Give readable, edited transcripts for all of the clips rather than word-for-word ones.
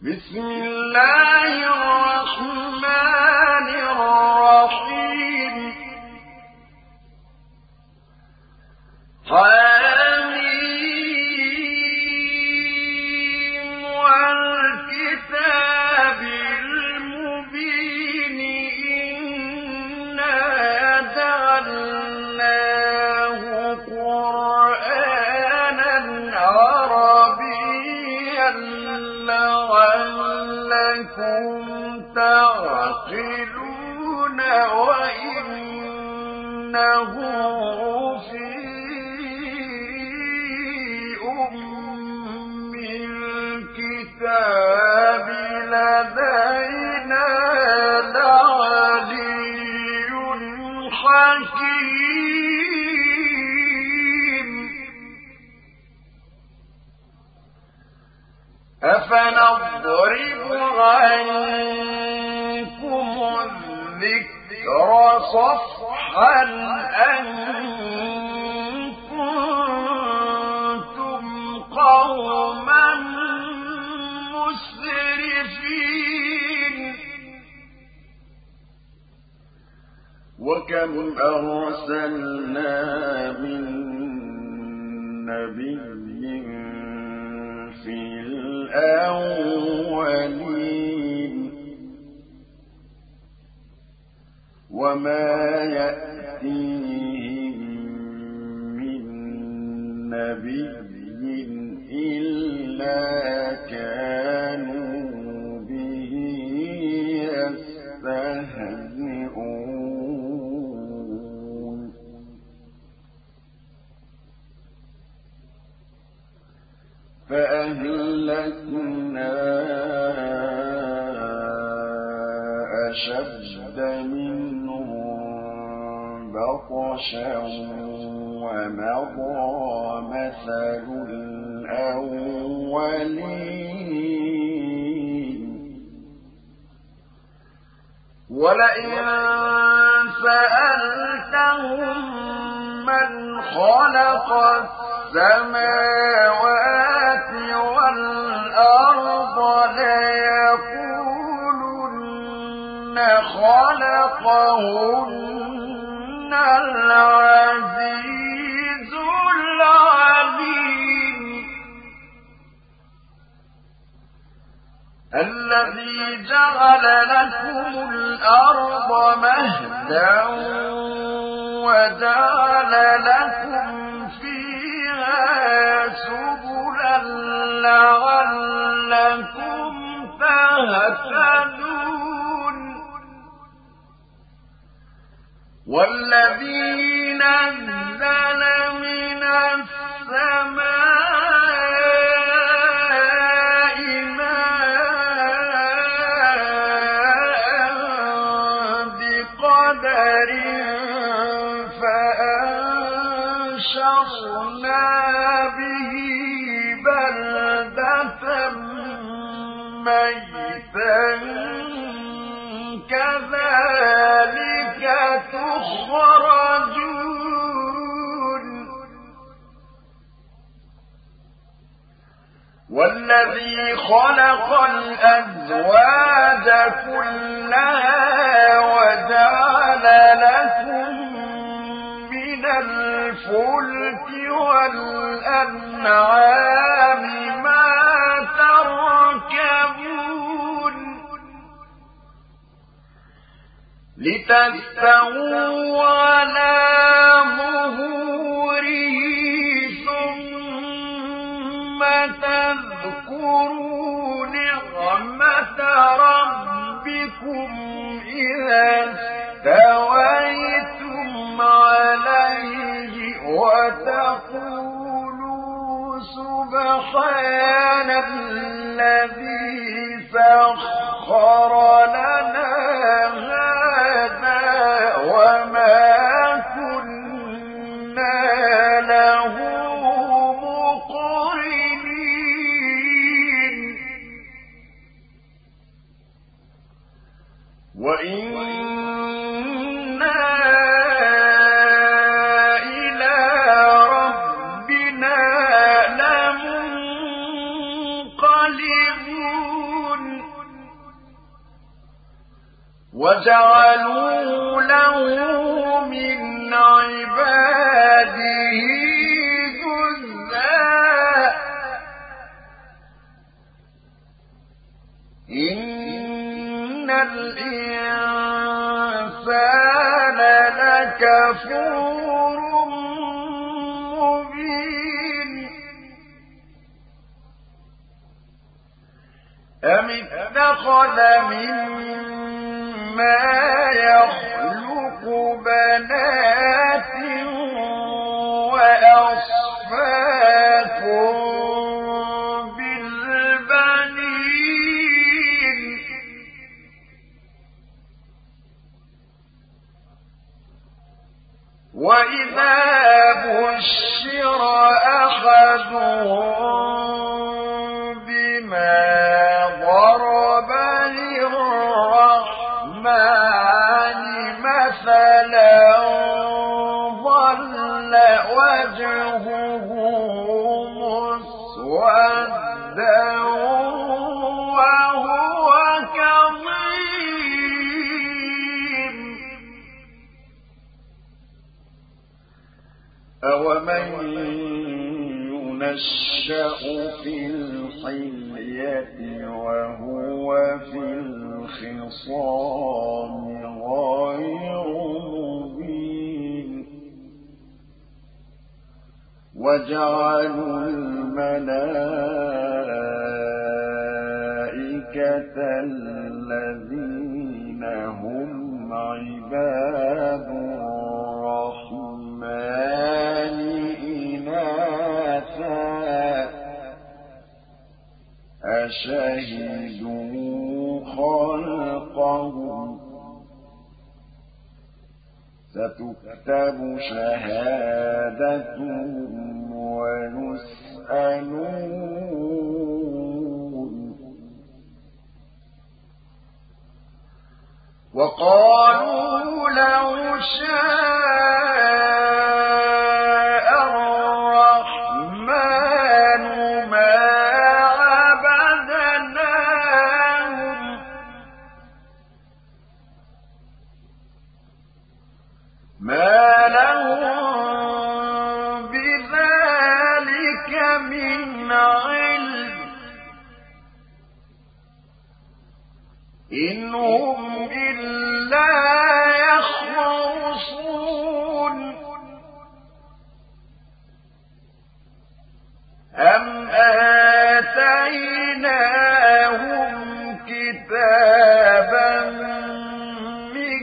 بسم الله الرحمن الرحيم حميم والكتاب المبين إنا جعلناه قرآنا عربيا لعلكم تعقلون وإنه في أم الكتاب لدينا لعلي حكيم أفنضرب عنكم الذكر صفحا أن كنتم قوما مسرفين وكم أرسلنا من نبي في الأولين وما يأتيهم من نبي إلا كانوا به يستهزئون فأهلكنا أشد منهم بطشا ومضى مثل الأولين ولئن سألتهم من خلق السماوات والأرض ليقولن خلقهن العزيز العليم الذي جعل لكم الأرض مهدا وجعل لكم فيها سبلا لعلكم تهتدون والذي نزل من السماء ماء بقدر فأنشرنا به بلدة ميتا كذلك تخرجون والذي خلق الأزواج كلها وجعل لكم من الفلك والأنعام ما تركبون لتستووا على ظهوره ثم تذكروا نعمة ربكم إذا استويتم عليه وتقولوا سبحان الذي سخر لنا هذا وما كنا له مقرنين وإنا إلى ربنا لمنقلبون وجعلوا له من عباده جزءا إن الإنسان لكفور مبين أم اتخذ مما يخلق بنات وأصفاكم بالبنين وإذا بشر أحدهم بما ضرب للرحمن مثلا ظل وجهه مسودا وهو كظيم أومن ينشأ في الحلية وهو في الخصام غير مبين وجعلوا الملائكة الذين هم عباد الرحمن إناثا أشهدوا خلقهم ستكتب شهادتهم ويسألون وقالوا لو شاء الرحمن ما عبدناهم ما لهم بذلك من علم إن هم إلا يخرصون أم آتيناهم كتابا من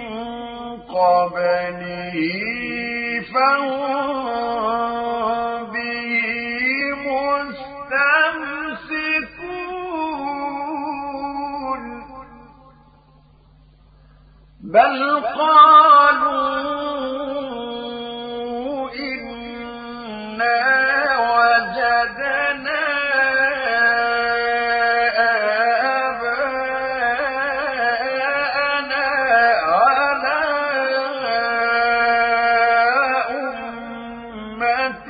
قبله فهم به مستمسكون بل قالوا إنا وجدنا آباءنا على أمة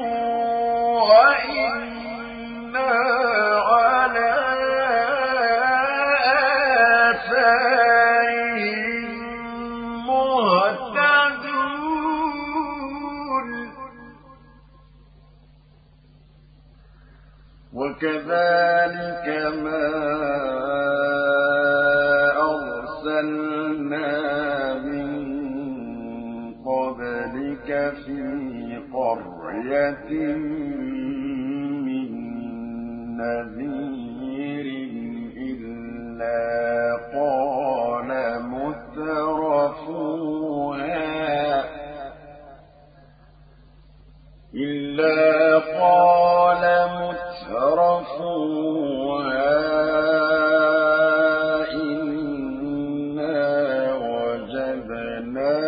وإنا على آثارهم مهتدون وكذلك ما أرسلنا من قبلك في قرية من نذير إلا قال مترفوها إنا وجدنا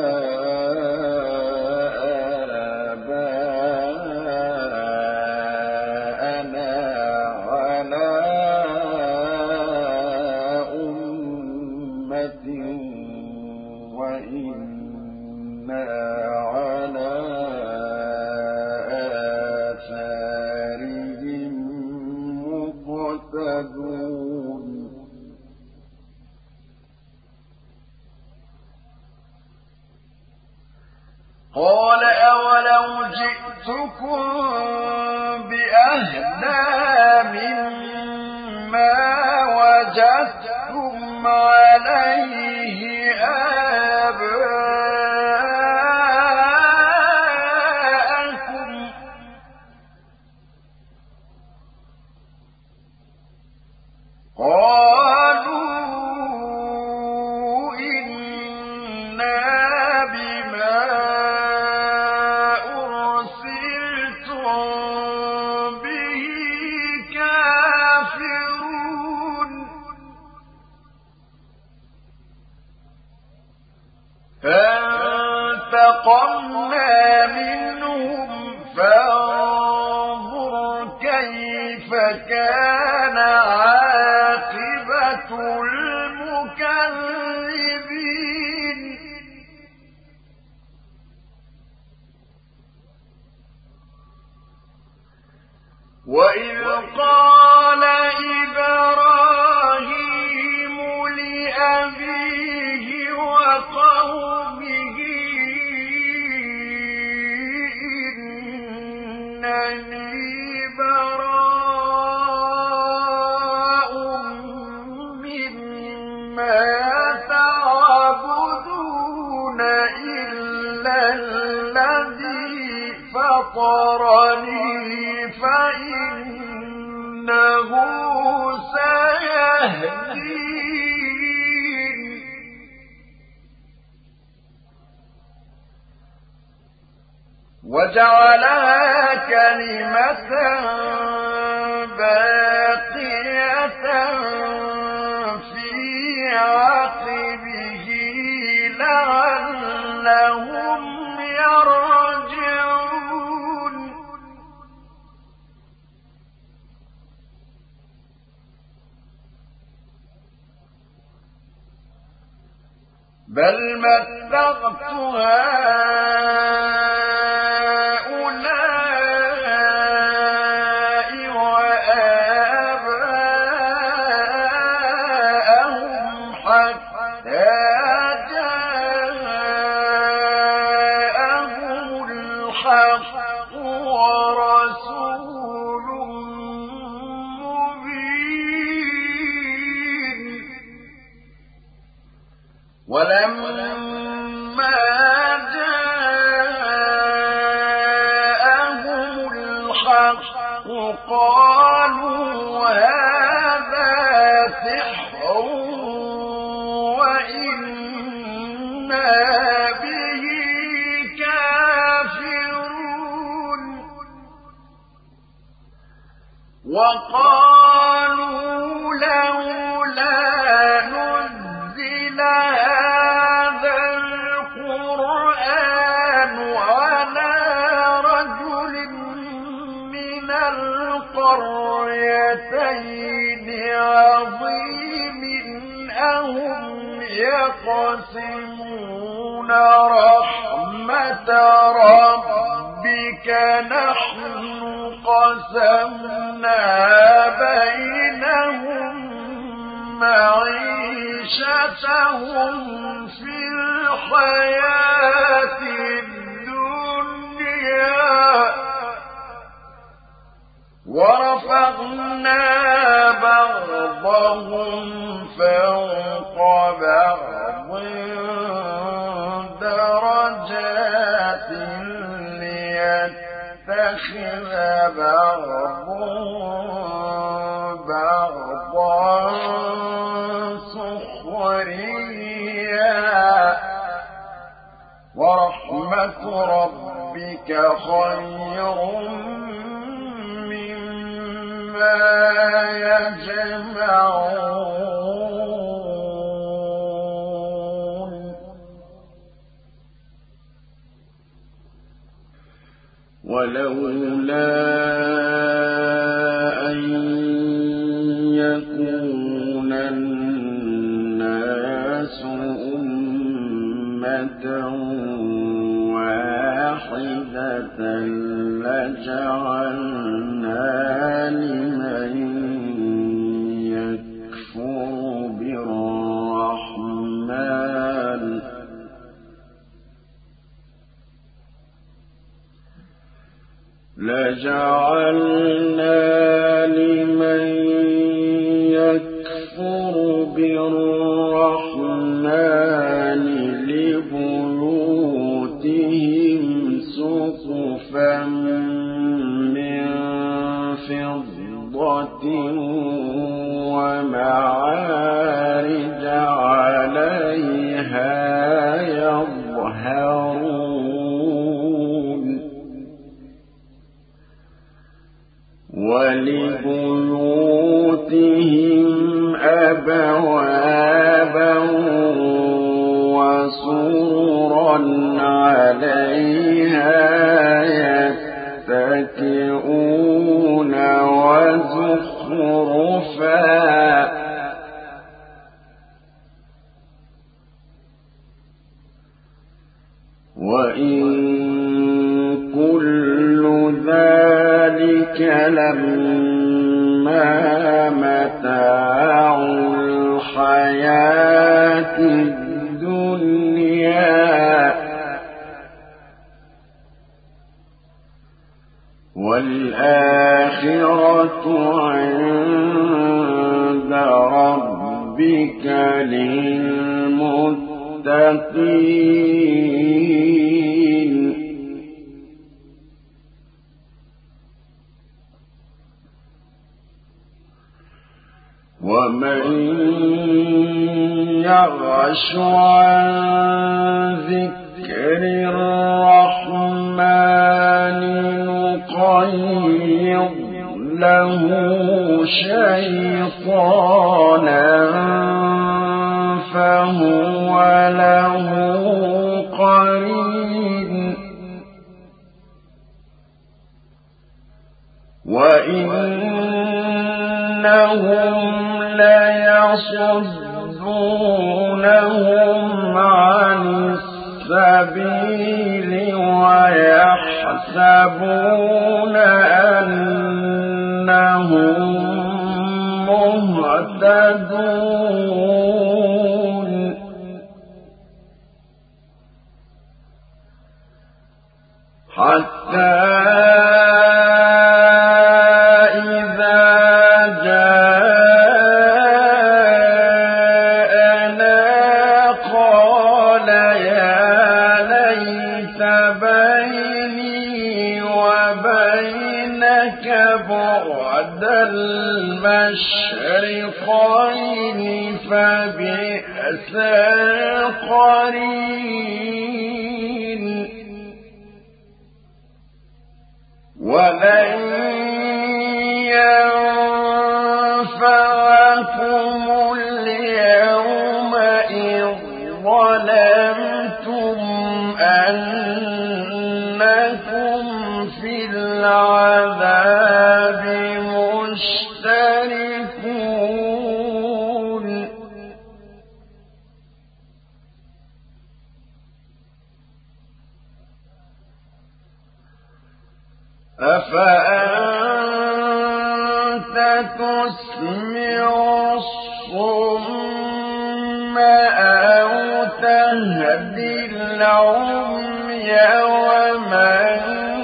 آباءنا على أمة وإنا على آثارهم مقتدون جئتكم بأهدى مما وجدتم عليه آباءكم قالوا إنا بما أرسلتم به كافرون فانتقمنا منهم فانظر كيف كان عاقبة المكذبين وإذ قال إبراهيم لأبيه وقومه إنني براء مما تعبدون إلا الذي فطرني فإنه سيهدين وجعلها كلمة باقية في عقبه لعلهم يرجعون بل متعت هؤلاء وآباءهم حتى جاءهم الحق ورسول مبين ولما جاءهم الحق قالوا هذا سحر وإنا به كافرون وقالوا لولا نزل هذا القرآن على رجل من القريتين عظيم أهم يقسمون رحمة ربك نحن قسمنا بينهم معيشتهم في الحياة الدنيا ورفعنا بعضهم فوق بعض درجات ليتخذ بعضهم بعضا سخريا ورحمة ربك خير مما يجمعون ولولا أن يكون الناس أمة واحدة لجعلنا لمن يكفر بالرحمن جعلنا لمن يكفر بالرحمن لبيوتهم سقفا من فضة ومعارج عليها يظهرون ولبيوتهم أبوابا وسررا عليها يتكئون وزخرفا وإن كل ذلك لما متاع الحياة الدنيا والآخرة عند ربك للمتقين ومن يعش عن ذكر الرحمن نقيض له شيطانا فهو له قرين وإنهم ليصدونهم عن السبيل ويحسبون أنهم مهتدون حتى المشرقين فبئس القرين ولن ينفعكم اليوم إذ ظلمتم أنكم في العذاب مشتركون أفأنت تسمع الصم أو تهدي العمي ومن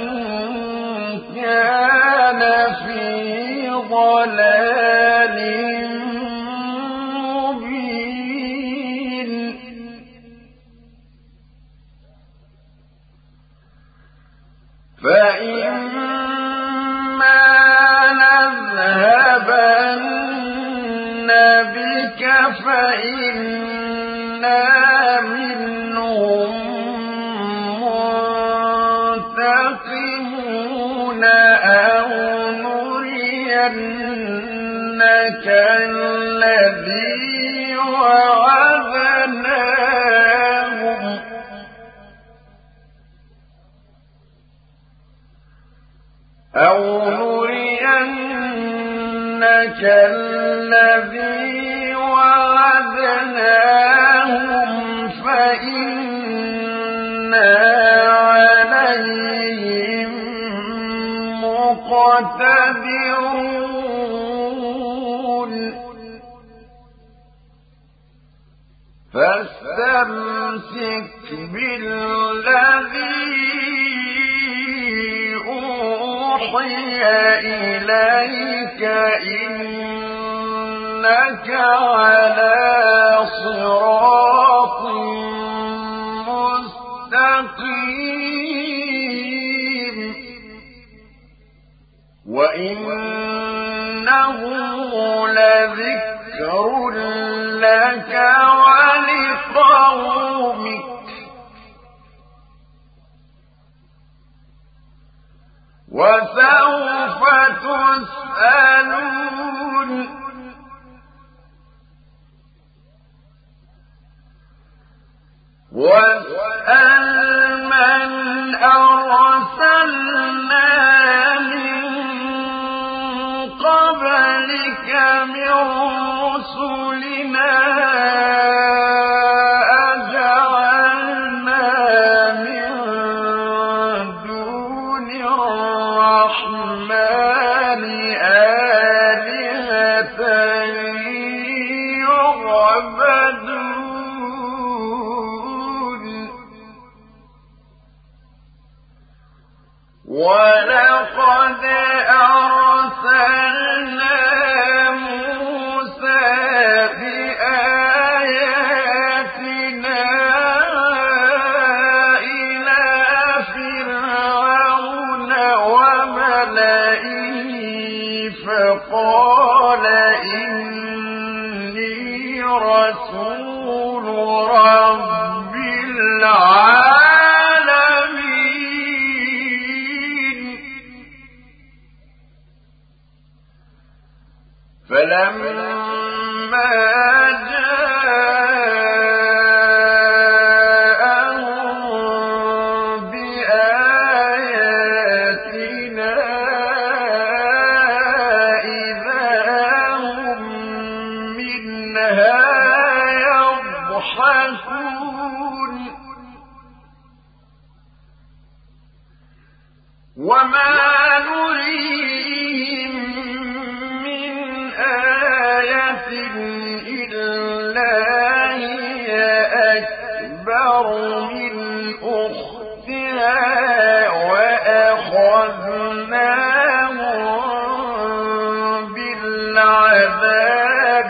كان في ضلال مبين فإما نذهبن بك فإنا منهم منتقمون أو نرينك الذي وعدناهم فإنا عليهم مقتدرون فاستمسك بالذي أوحي أوحي إليك إنك على صراط مستقيم وإنه لذكر لك ولقومك وسوف تسألون واسأل من أرسلنا من قبلك من رسلنا أجعلنا من دون الرحمن آلهة يعبدون ولقد أرسلنا موسى بآياتنا إلى فرعون وملئه فقال إني رسول رب العالمين فلما جاءهم بآياتنا إذا هم منها يضحكون وما نريهم من آية إلا هي أكبر من أختها وأخذناهم بالعذاب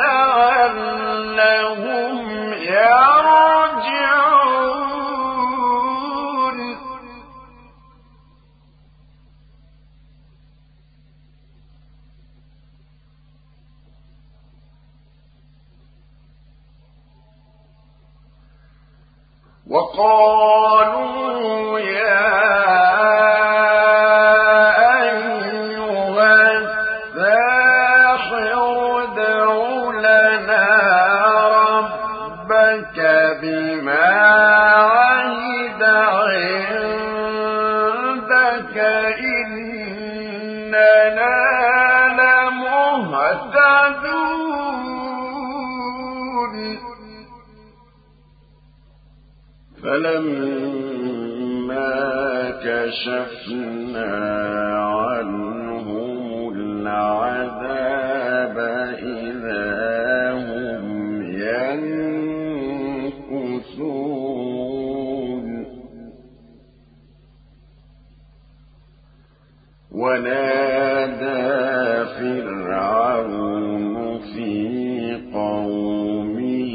لعلهم يرجعون وقالوا يا أيها الساحر ادع لنا ربك بما عهد عندك إننا لمهتدون فلما كشفنا عنهم العذاب إذا هم ينكثون ونادى فرعون في قومه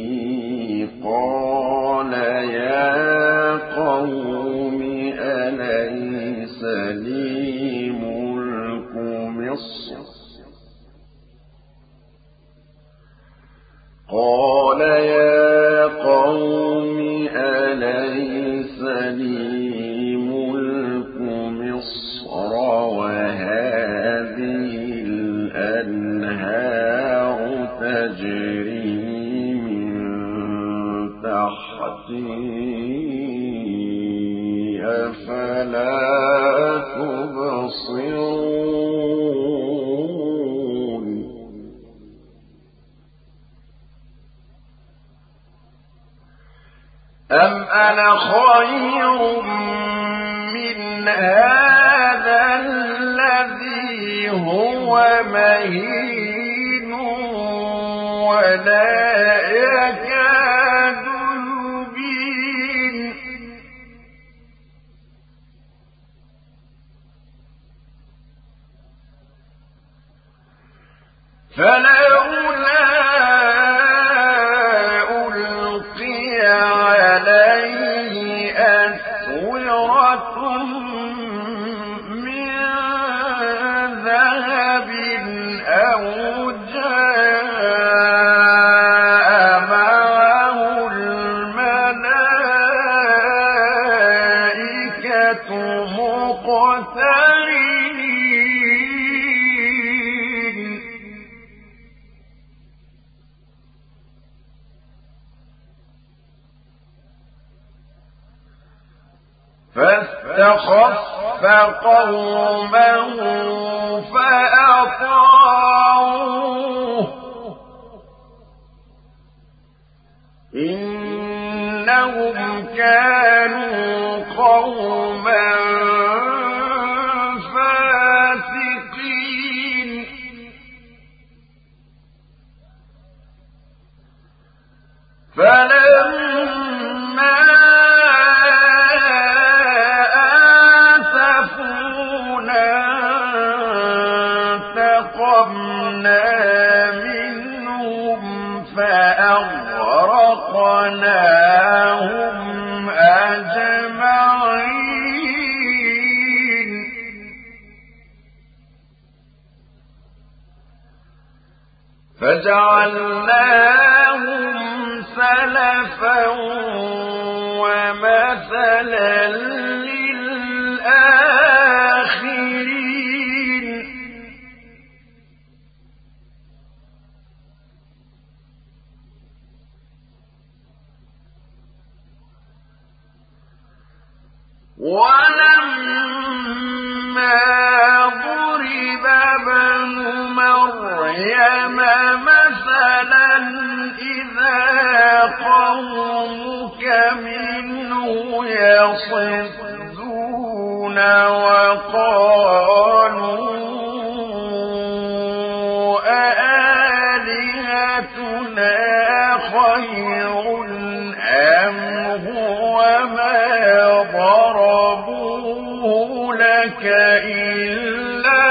قال يا قوم أليس لي ملك مصر قال يا قوم أليس لي ملك مصر وهذه الأنهار تجري من تحتي أفلا تبصرون أم أنا خير من هذا الذي هو مهين ولا يكاد يبين فلولا ألقي عليه أسورة من ذهب أو جاء معه الملائكة مقترنين فاستخف قومه فأطاعوه إنهم كانوا قوما فاسقين فلما آسفونا انتقمنا منهم فأغرقناهم أجمعين فجعلناهم سلفا ومثلا للآخرين ولما ضرب ابن مريم مثلا إذا قومك منه يصدون وقالوا أآلهتنا خير أم هو ما ضربوه لك إلا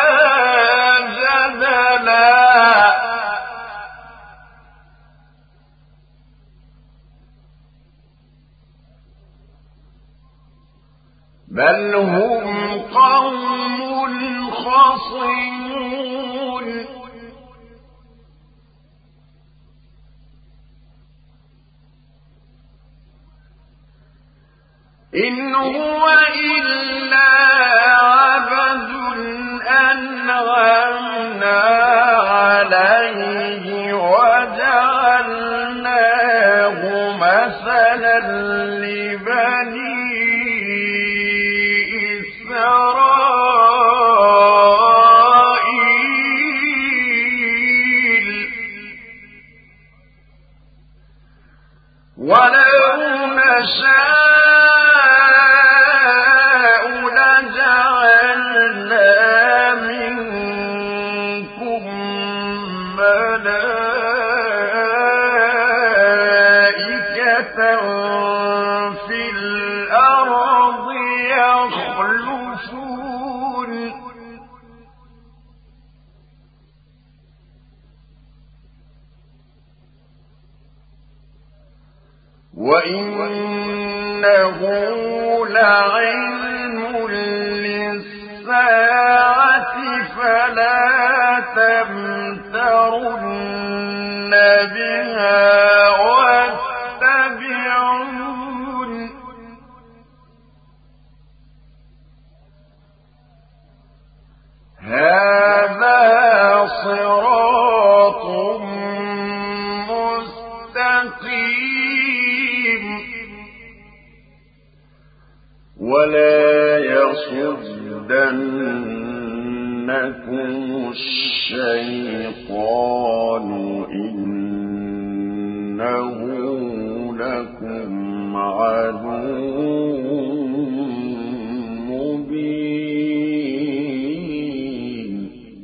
جدلا بل هم قوم خصمون إن هو إلا عبد أنعمنا عليه وجعلناه مثلا لبني إسرائيل ولو نشاء لجعلنا منكم ملائكة في الأرض يخلفون وإنه لعلم للساعة فلا تمترن بها واتبعون هذا صراط مستقيم ولا يصدنكم الشيطان إنه لكم عدو مبين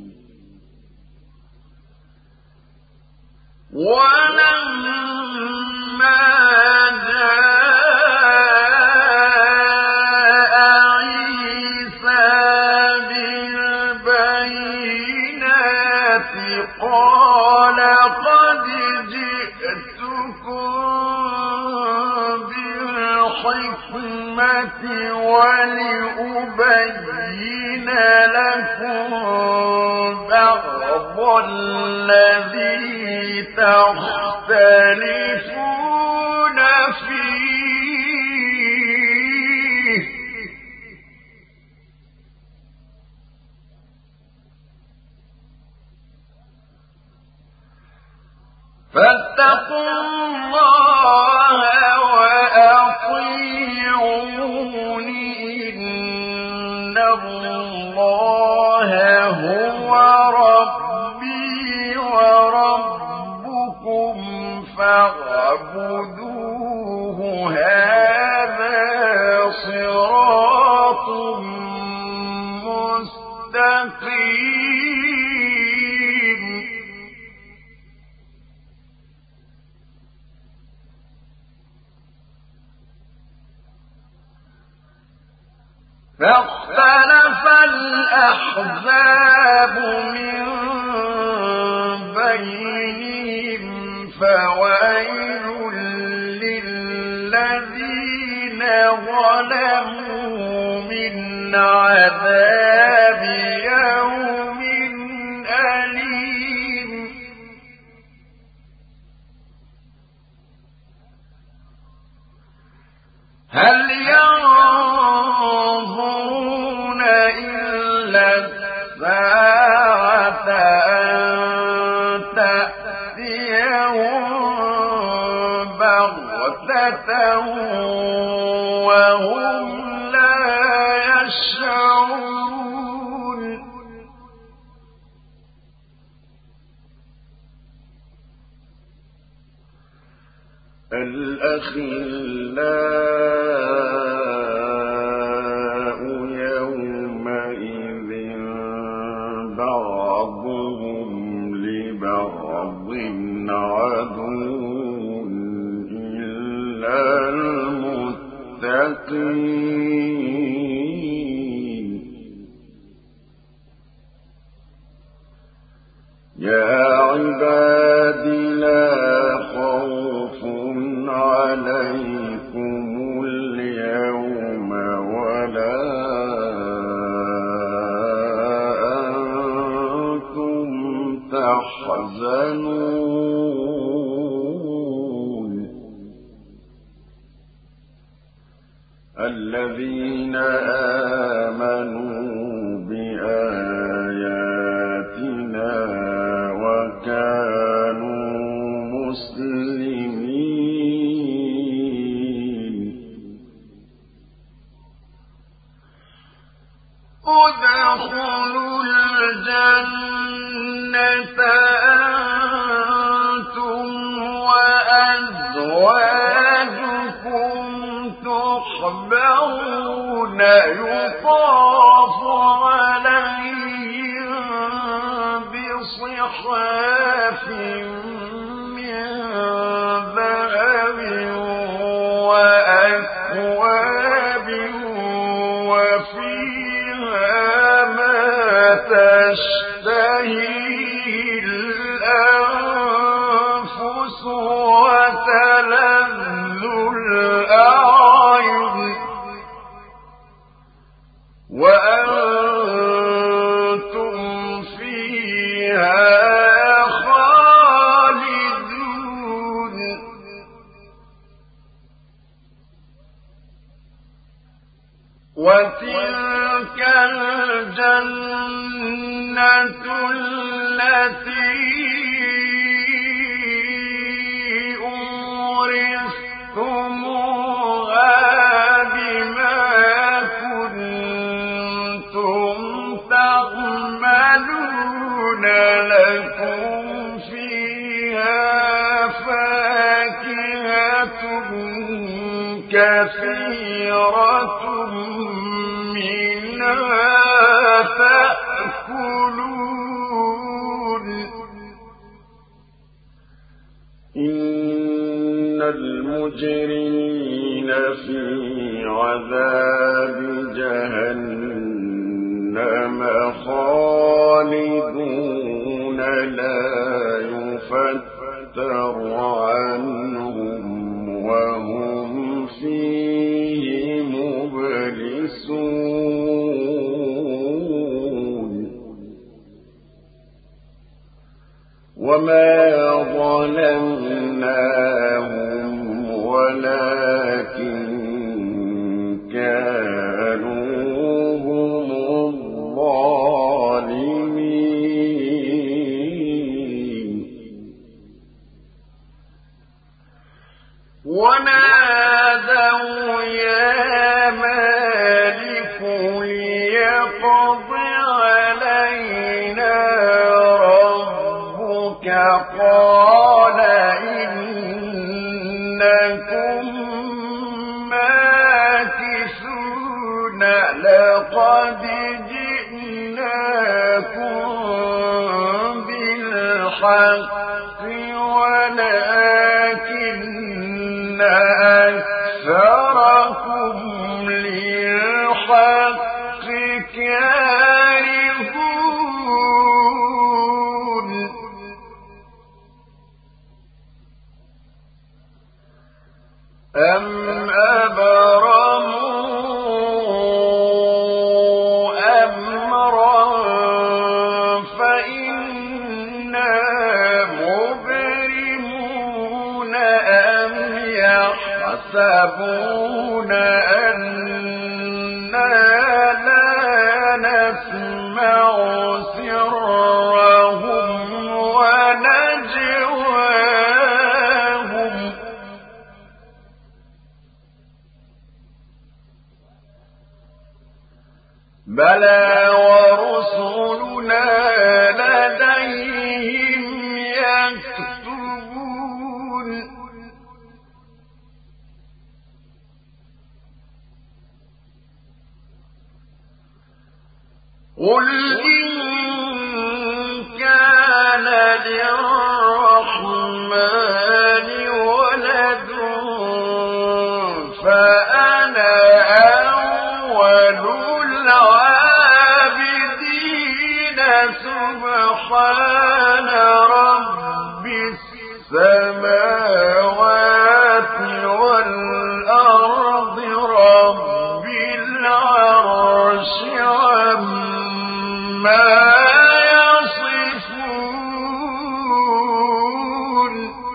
ولما جاء عيسى بالبينات قال قد جئتكم بالحكمة ولأبين لكم بعض الذي تختلفون فيه فاتقوا الله وأطيعوني إن الله هو ربي وربكم فاعبدوه هذا صراط مستقيم فاختلف الأحزاب من بينهم فويل للذين ظلموا من عذاب يوم أليم هل ينظرون إلا الساعة أن تأتيهم بغتة وهم لا يشعرون الأخلاء يومئذ بعضهم لبعض عدو إلا المتقين يا عباد لا خوف عليكم اليوم ولا أنتم تحزنون الذين آمنوا بآياتنا وكانوا مسلمين ادخلوا الجنة أنتم وأزواجكم تحبرون يطاف عليهم بصحاف من ذهب وأكواب وفيها ما تشتهي الأنفس وتلذ الأعين وأنتم فيها خالدون وتلك الجنة التي أورثتموها بما كنتم تعملون لكم فيها فاكهة كثيرة منها تأكلون إن المجرمين في عذاب جهنم خالدون لا تفتر عنهم وهم فيه مبلسون وما ظلمناهم ولكن كانوا هم الظالمين ونادوا يا مالك ليقض علينا ربك قال إنكم ماكثون لقد جئناكم بالحق ولكن أكثركم للحق كارهون أم أبرموا أمرا فإنا مبرمون أم يحسبون أنا لا نسمع سرهم ونجواهم بلى ورسلنا لديهم يكتبون قل إن كان للرحمن ولد فأنا أول العابدين سبحان رب السماوات والأرض رب العرش عما يصفون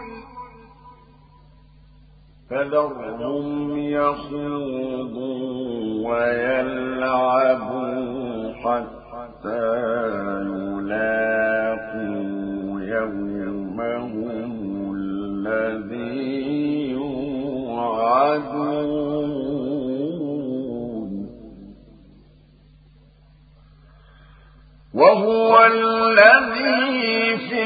فذرهم يخوضوا ويلعبوا حتى يلاقوا يومهم الذي يوعدون وهو الذي في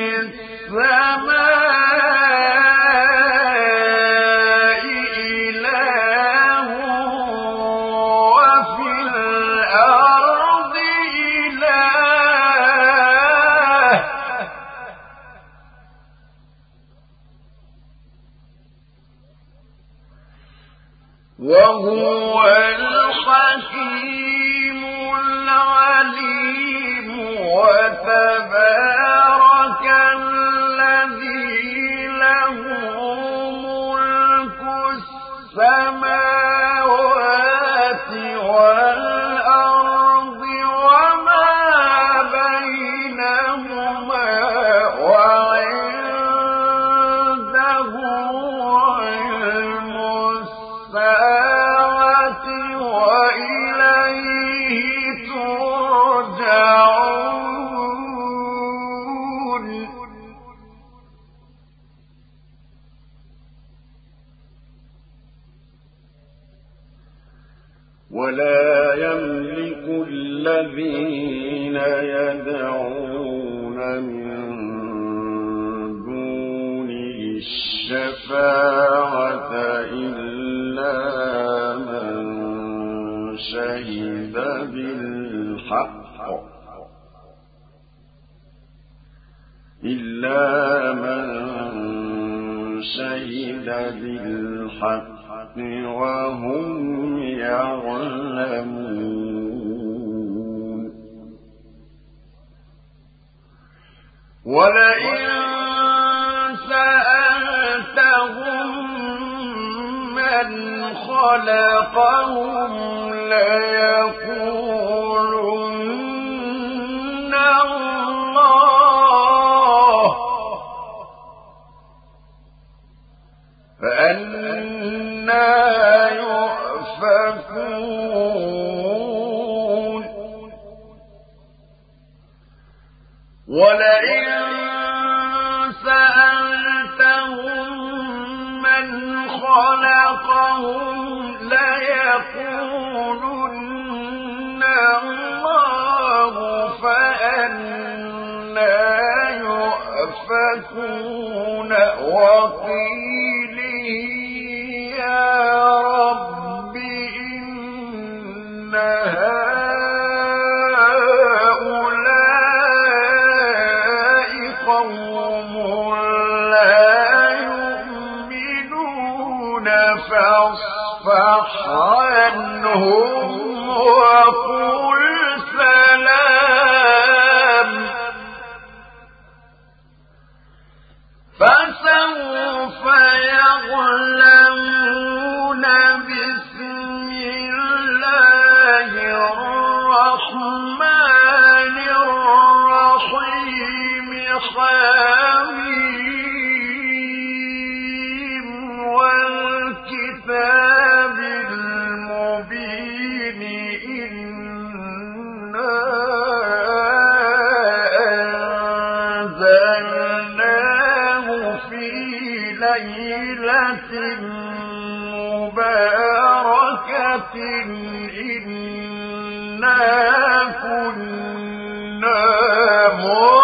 السماء إله وفي الأرض إله وهو الحكيم العليم وتبارك الذي له ملك السماوات والأرض وما بينهما وعنده علم الساعة وإليه ترجعون ولا يملك الذين يدعون من دونه الشفاعة إلا من شهد بالحق وهم يعلمون ولئن خلقهم ليقولن الله فأنى يؤفكون ولئن سألتهم من خلقهم ليقولن الله فأنى يؤفكون وقيله يا رب إن هؤلاء قوم لا يؤمنون فاصفح عنهم وقل سلام فسوف يعلمون بسم الله الرحمن الرحيم حميم والكتاب المبين إنا أنزلناه في ليلة مباركة إنا كنا